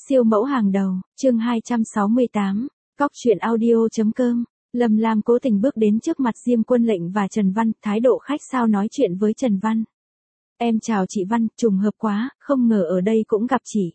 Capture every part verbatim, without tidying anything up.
Siêu mẫu hàng đầu, chương hai trăm sáu mươi tám, cóc truyện audio.com. Lâm Lam cố tình bước đến trước mặt Diêm Quân Lệnh và Trần Văn, thái độ khách sáo nói chuyện với Trần Văn. Em chào chị Văn, trùng hợp quá, không ngờ ở đây cũng gặp chị.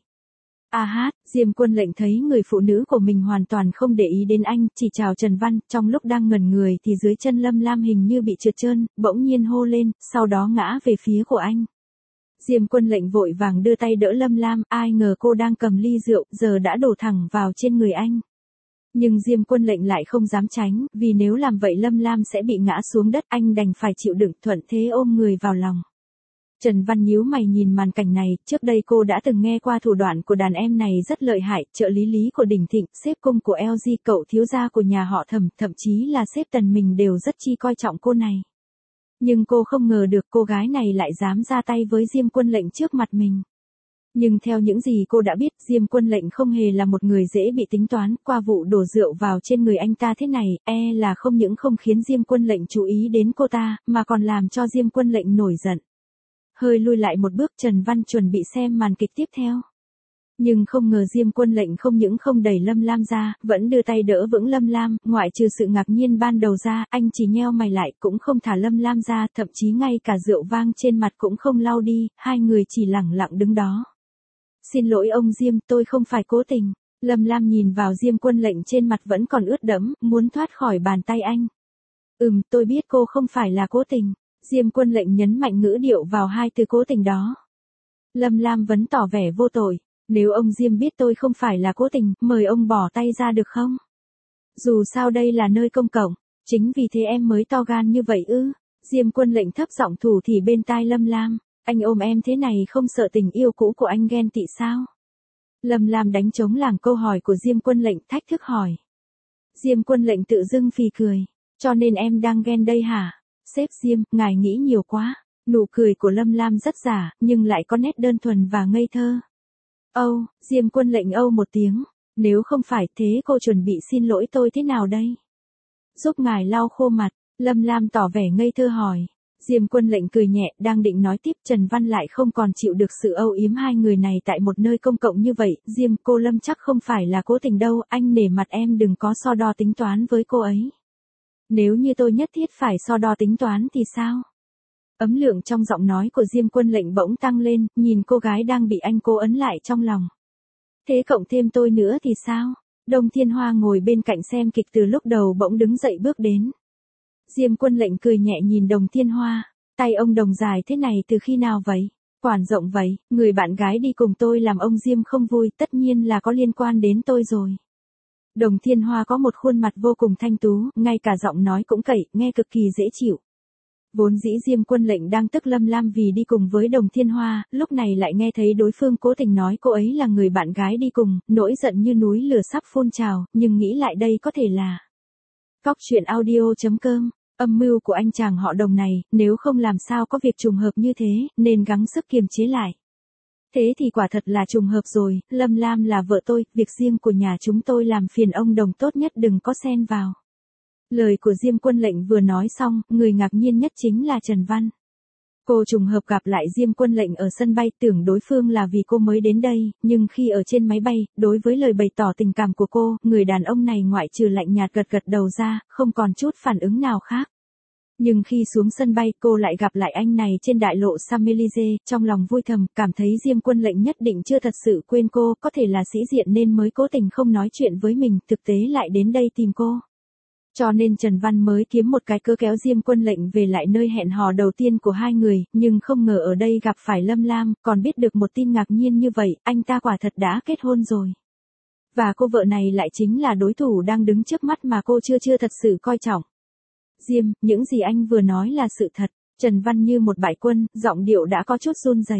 A hát, Diêm Quân Lệnh thấy người phụ nữ của mình hoàn toàn không để ý đến anh, chỉ chào Trần Văn, trong lúc đang ngẩn người thì dưới chân Lâm Lam hình như bị trượt trơn, bỗng nhiên hô lên, sau đó ngã về phía của anh. Diêm Quân Lệnh vội vàng đưa tay đỡ Lâm Lam, ai ngờ cô đang cầm ly rượu, giờ đã đổ thẳng vào trên người anh. Nhưng Diêm Quân Lệnh lại không dám tránh, vì nếu làm vậy Lâm Lam sẽ bị ngã xuống đất, anh đành phải chịu đựng, thuận thế ôm người vào lòng. Trần Văn nhíu mày nhìn màn cảnh này, trước đây cô đã từng nghe qua thủ đoạn của đàn em này rất lợi hại, trợ lý lý của Đình Thịnh, sếp cung của lờ giê, cậu thiếu gia của nhà họ Thẩm, thậm chí là sếp Tần mình đều rất chi coi trọng cô này. Nhưng cô không ngờ được cô gái này lại dám ra tay với Diêm Quân Lệnh trước mặt mình. Nhưng theo những gì cô đã biết, Diêm Quân Lệnh không hề là một người dễ bị tính toán, qua vụ đổ rượu vào trên người anh ta thế này, e là không những không khiến Diêm Quân Lệnh chú ý đến cô ta, mà còn làm cho Diêm Quân Lệnh nổi giận. Hơi lui lại một bước, Trần Văn chuẩn bị xem màn kịch tiếp theo. Nhưng không ngờ Diêm Quân Lệnh không những không đẩy Lâm Lam ra, vẫn đưa tay đỡ vững Lâm Lam, ngoại trừ sự ngạc nhiên ban đầu ra, anh chỉ nheo mày lại, cũng không thả Lâm Lam ra, thậm chí ngay cả rượu vang trên mặt cũng không lau đi, hai người chỉ lẳng lặng đứng đó. Xin lỗi ông Diêm, tôi không phải cố tình. Lâm Lam nhìn vào Diêm Quân Lệnh trên mặt vẫn còn ướt đẫm, muốn thoát khỏi bàn tay anh. Ừm, tôi biết cô không phải là cố tình. Diêm Quân Lệnh nhấn mạnh ngữ điệu vào hai từ cố tình đó. Lâm Lam vẫn tỏ vẻ vô tội. Nếu ông Diêm biết tôi không phải là cố tình, mời ông bỏ tay ra được không? Dù sao đây là nơi công cộng, chính vì thế em mới to gan như vậy ư. Diêm Quân Lệnh thấp giọng thủ thỉ bên tai Lâm Lam. Anh ôm em thế này không sợ tình yêu cũ của anh ghen tị sao? Lâm Lam đánh trống lảng câu hỏi của Diêm Quân Lệnh, thách thức hỏi. Diêm Quân Lệnh tự dưng phì cười. Cho nên em đang ghen đây hả? Sếp Diêm, ngài nghĩ nhiều quá. Nụ cười của Lâm Lam rất giả, nhưng lại có nét đơn thuần và ngây thơ. Âu, Diêm Quân Lệnh âu một tiếng. Nếu không phải thế cô chuẩn bị xin lỗi tôi thế nào đây? Giúp ngài lau khô mặt, Lâm Lam tỏ vẻ ngây thơ hỏi. Diêm Quân Lệnh cười nhẹ, đang định nói tiếp, Trần Văn lại không còn chịu được sự âu yếm hai người này tại một nơi công cộng như vậy. Diêm, cô Lâm chắc không phải là cố tình đâu, anh nể mặt em đừng có so đo tính toán với cô ấy. Nếu như tôi nhất thiết phải so đo tính toán thì sao? Ấm lượng trong giọng nói của Diêm Quân Lệnh bỗng tăng lên, nhìn cô gái đang bị anh cố ấn lại trong lòng. Thế cộng thêm tôi nữa thì sao? Đông Thiên Hoa ngồi bên cạnh xem kịch từ lúc đầu bỗng đứng dậy bước đến. Diêm Quân Lệnh cười nhẹ nhìn Đồng Thiên Hoa. Tay ông Đồng dài thế này từ khi nào vậy? Quản rộng vậy, người bạn gái đi cùng tôi làm ông Diêm không vui, tất nhiên là có liên quan đến tôi rồi. Đồng Thiên Hoa có một khuôn mặt vô cùng thanh tú, ngay cả giọng nói cũng cậy, nghe cực kỳ dễ chịu. Vốn dĩ Diêm Quân Lệnh đang tức Lâm Lam vì đi cùng với Đồng Thiên Hoa, lúc này lại nghe thấy đối phương cố tình nói cô ấy là người bạn gái đi cùng, nỗi giận như núi lửa sắp phun trào, nhưng nghĩ lại đây có thể là cóc truyện audio.com, âm mưu của anh chàng họ Đồng này, nếu không làm sao có việc trùng hợp như thế, nên gắng sức kiềm chế lại. Thế thì quả thật là trùng hợp rồi, Lâm Lam là vợ tôi, việc riêng của nhà chúng tôi làm phiền ông Đồng tốt nhất đừng có xen vào. Lời của Diêm Quân Lệnh vừa nói xong, người ngạc nhiên nhất chính là Trần Văn. Cô trùng hợp gặp lại Diêm Quân Lệnh ở sân bay, tưởng đối phương là vì cô mới đến đây, nhưng khi ở trên máy bay, đối với lời bày tỏ tình cảm của cô, người đàn ông này ngoại trừ lạnh nhạt gật gật đầu ra, không còn chút phản ứng nào khác. Nhưng khi xuống sân bay, cô lại gặp lại anh này trên đại lộ Champs-Élysées, trong lòng vui thầm, cảm thấy Diêm Quân Lệnh nhất định chưa thật sự quên cô, có thể là sĩ diện nên mới cố tình không nói chuyện với mình, thực tế lại đến đây tìm cô. Cho nên Trần Văn mới kiếm một cái cớ kéo Diêm Quân Lệnh về lại nơi hẹn hò đầu tiên của hai người, nhưng không ngờ ở đây gặp phải Lâm Lam, còn biết được một tin ngạc nhiên như vậy, anh ta quả thật đã kết hôn rồi. Và cô vợ này lại chính là đối thủ đang đứng trước mắt mà cô chưa chưa thật sự coi trọng. Diêm, những gì anh vừa nói là sự thật. Trần Văn như một bại quân, giọng điệu đã có chút run rẩy.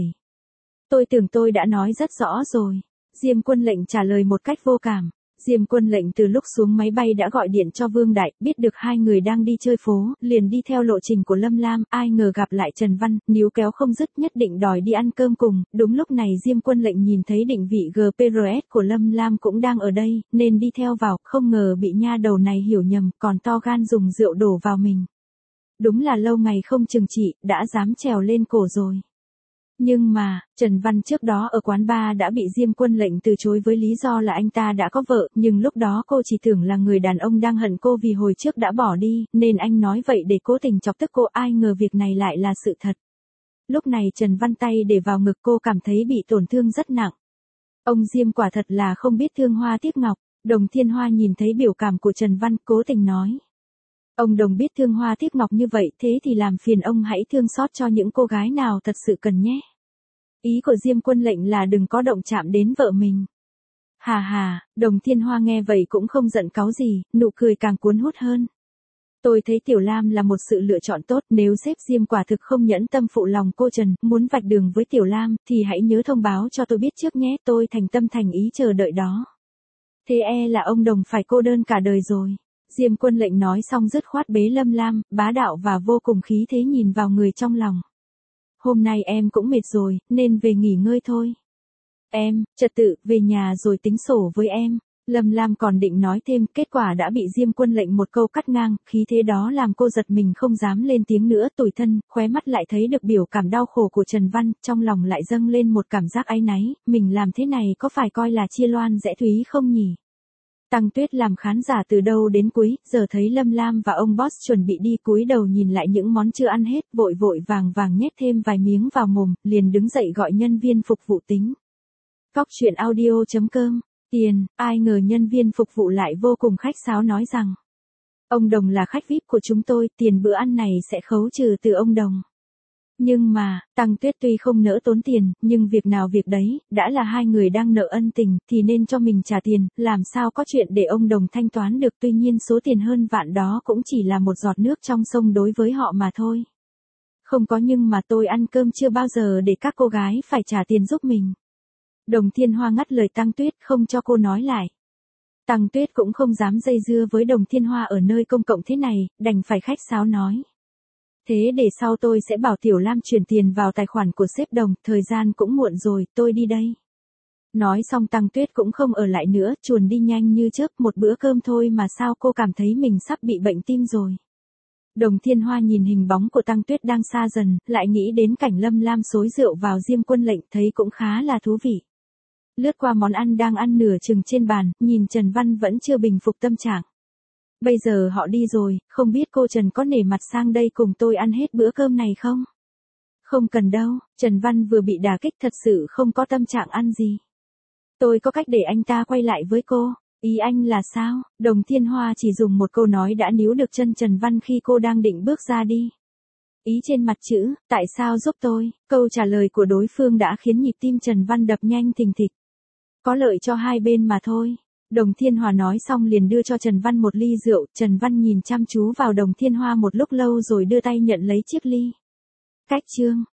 Tôi tưởng tôi đã nói rất rõ rồi. Diêm Quân Lệnh trả lời một cách vô cảm. Diêm Quân Lệnh từ lúc xuống máy bay đã gọi điện cho Vương Đại, biết được hai người đang đi chơi phố, liền đi theo lộ trình của Lâm Lam, ai ngờ gặp lại Trần Văn, níu kéo không dứt, nhất định đòi đi ăn cơm cùng. Đúng lúc này Diêm Quân Lệnh nhìn thấy định vị giê pê rờ ét của Lâm Lam cũng đang ở đây, nên đi theo vào, không ngờ bị nha đầu này hiểu nhầm, còn to gan dùng rượu đổ vào mình. Đúng là lâu ngày không chừng trị, đã dám trèo lên cổ rồi. Nhưng mà, Trần Văn trước đó ở quán bar đã bị Diêm Quân Lệnh từ chối với lý do là anh ta đã có vợ, nhưng lúc đó cô chỉ tưởng là người đàn ông đang hận cô vì hồi trước đã bỏ đi, nên anh nói vậy để cố tình chọc tức cô, ai ngờ việc này lại là sự thật. Lúc này Trần Văn tay để vào ngực, cô cảm thấy bị tổn thương rất nặng. Ông Diêm quả thật là không biết thương hoa tiếc ngọc. Đồng Thiên Hoa nhìn thấy biểu cảm của Trần Văn, cố tình nói. Ông Đồng biết thương hoa tiếc ngọc như vậy, thế thì làm phiền ông hãy thương xót cho những cô gái nào thật sự cần nhé. Ý của Diêm Quân Lệnh là đừng có động chạm đến vợ mình. Hà hà, Đồng Thiên Hoa nghe vậy cũng không giận cáu gì, nụ cười càng cuốn hút hơn. Tôi thấy Tiểu Lam là một sự lựa chọn tốt, nếu sếp Diêm quả thực không nhẫn tâm phụ lòng cô Trần, muốn vạch đường với Tiểu Lam, thì hãy nhớ thông báo cho tôi biết trước nhé, tôi thành tâm thành ý chờ đợi đó. Thế e là ông Đồng phải cô đơn cả đời rồi. Diêm Quân Lệnh nói xong dứt khoát bế Lâm Lam, bá đạo và vô cùng khí thế nhìn vào người trong lòng. Hôm nay em cũng mệt rồi, nên về nghỉ ngơi thôi. Em, trật tự, về nhà rồi tính sổ với em. Lâm Lam còn định nói thêm, kết quả đã bị Diêm Quân Lệnh một câu cắt ngang, khí thế đó làm cô giật mình không dám lên tiếng nữa, tủi thân, khóe mắt lại thấy được biểu cảm đau khổ của Trần Văn, trong lòng lại dâng lên một cảm giác áy náy, mình làm thế này có phải coi là chia loan rẽ thúy không nhỉ? Tăng Tuyết làm khán giả từ đầu đến cuối, giờ thấy Lâm Lam và ông boss chuẩn bị đi, cúi đầu nhìn lại những món chưa ăn hết, vội vội vàng vàng nhét thêm vài miếng vào mồm, liền đứng dậy gọi nhân viên phục vụ tính. Cóc truyện audio chấm com, tiền, ai ngờ nhân viên phục vụ lại vô cùng khách sáo nói rằng. Ông Đồng là khách vi ai pi của chúng tôi, tiền bữa ăn này sẽ khấu trừ từ ông Đồng. Nhưng mà, Tăng Tuyết tuy không nỡ tốn tiền, nhưng việc nào việc đấy, đã là hai người đang nợ ân tình, thì nên cho mình trả tiền, làm sao có chuyện để ông Đồng thanh toán được, tuy nhiên số tiền hơn vạn đó cũng chỉ là một giọt nước trong sông đối với họ mà thôi. Không có nhưng mà tôi ăn cơm chưa bao giờ để các cô gái phải trả tiền giúp mình. Đồng Thiên Hoa ngắt lời Tăng Tuyết, không cho cô nói lại. Tăng Tuyết cũng không dám dây dưa với Đồng Thiên Hoa ở nơi công cộng thế này, đành phải khách sáo nói. Thế để sau tôi sẽ bảo Tiểu Lam chuyển tiền vào tài khoản của sếp Đồng, thời gian cũng muộn rồi, tôi đi đây. Nói xong Tăng Tuyết cũng không ở lại nữa, chuồn đi nhanh như chớp, một bữa cơm thôi mà sao cô cảm thấy mình sắp bị bệnh tim rồi. Đồng Thiên Hoa nhìn hình bóng của Tăng Tuyết đang xa dần, lại nghĩ đến cảnh Lâm Lam xối rượu vào Diêm Quân Lệnh, thấy cũng khá là thú vị. Lướt qua món ăn đang ăn nửa chừng trên bàn, nhìn Trần Văn vẫn chưa bình phục tâm trạng. Bây giờ họ đi rồi, không biết cô Trần có nể mặt sang đây cùng tôi ăn hết bữa cơm này không? Không cần đâu, Trần Văn vừa bị đả kích thật sự không có tâm trạng ăn gì. Tôi có cách để anh ta quay lại với cô, ý anh là sao? Đồng Thiên Hoa chỉ dùng một câu nói đã níu được chân Trần Văn khi cô đang định bước ra đi. Ý trên mặt chữ, tại sao giúp tôi? Câu trả lời của đối phương đã khiến nhịp tim Trần Văn đập nhanh thình thịch. Có lợi cho hai bên mà thôi. Đồng Thiên Hoa nói xong liền đưa cho Trần Văn một ly rượu, Trần Văn nhìn chăm chú vào Đồng Thiên Hoa một lúc lâu rồi đưa tay nhận lấy chiếc ly. Cách chương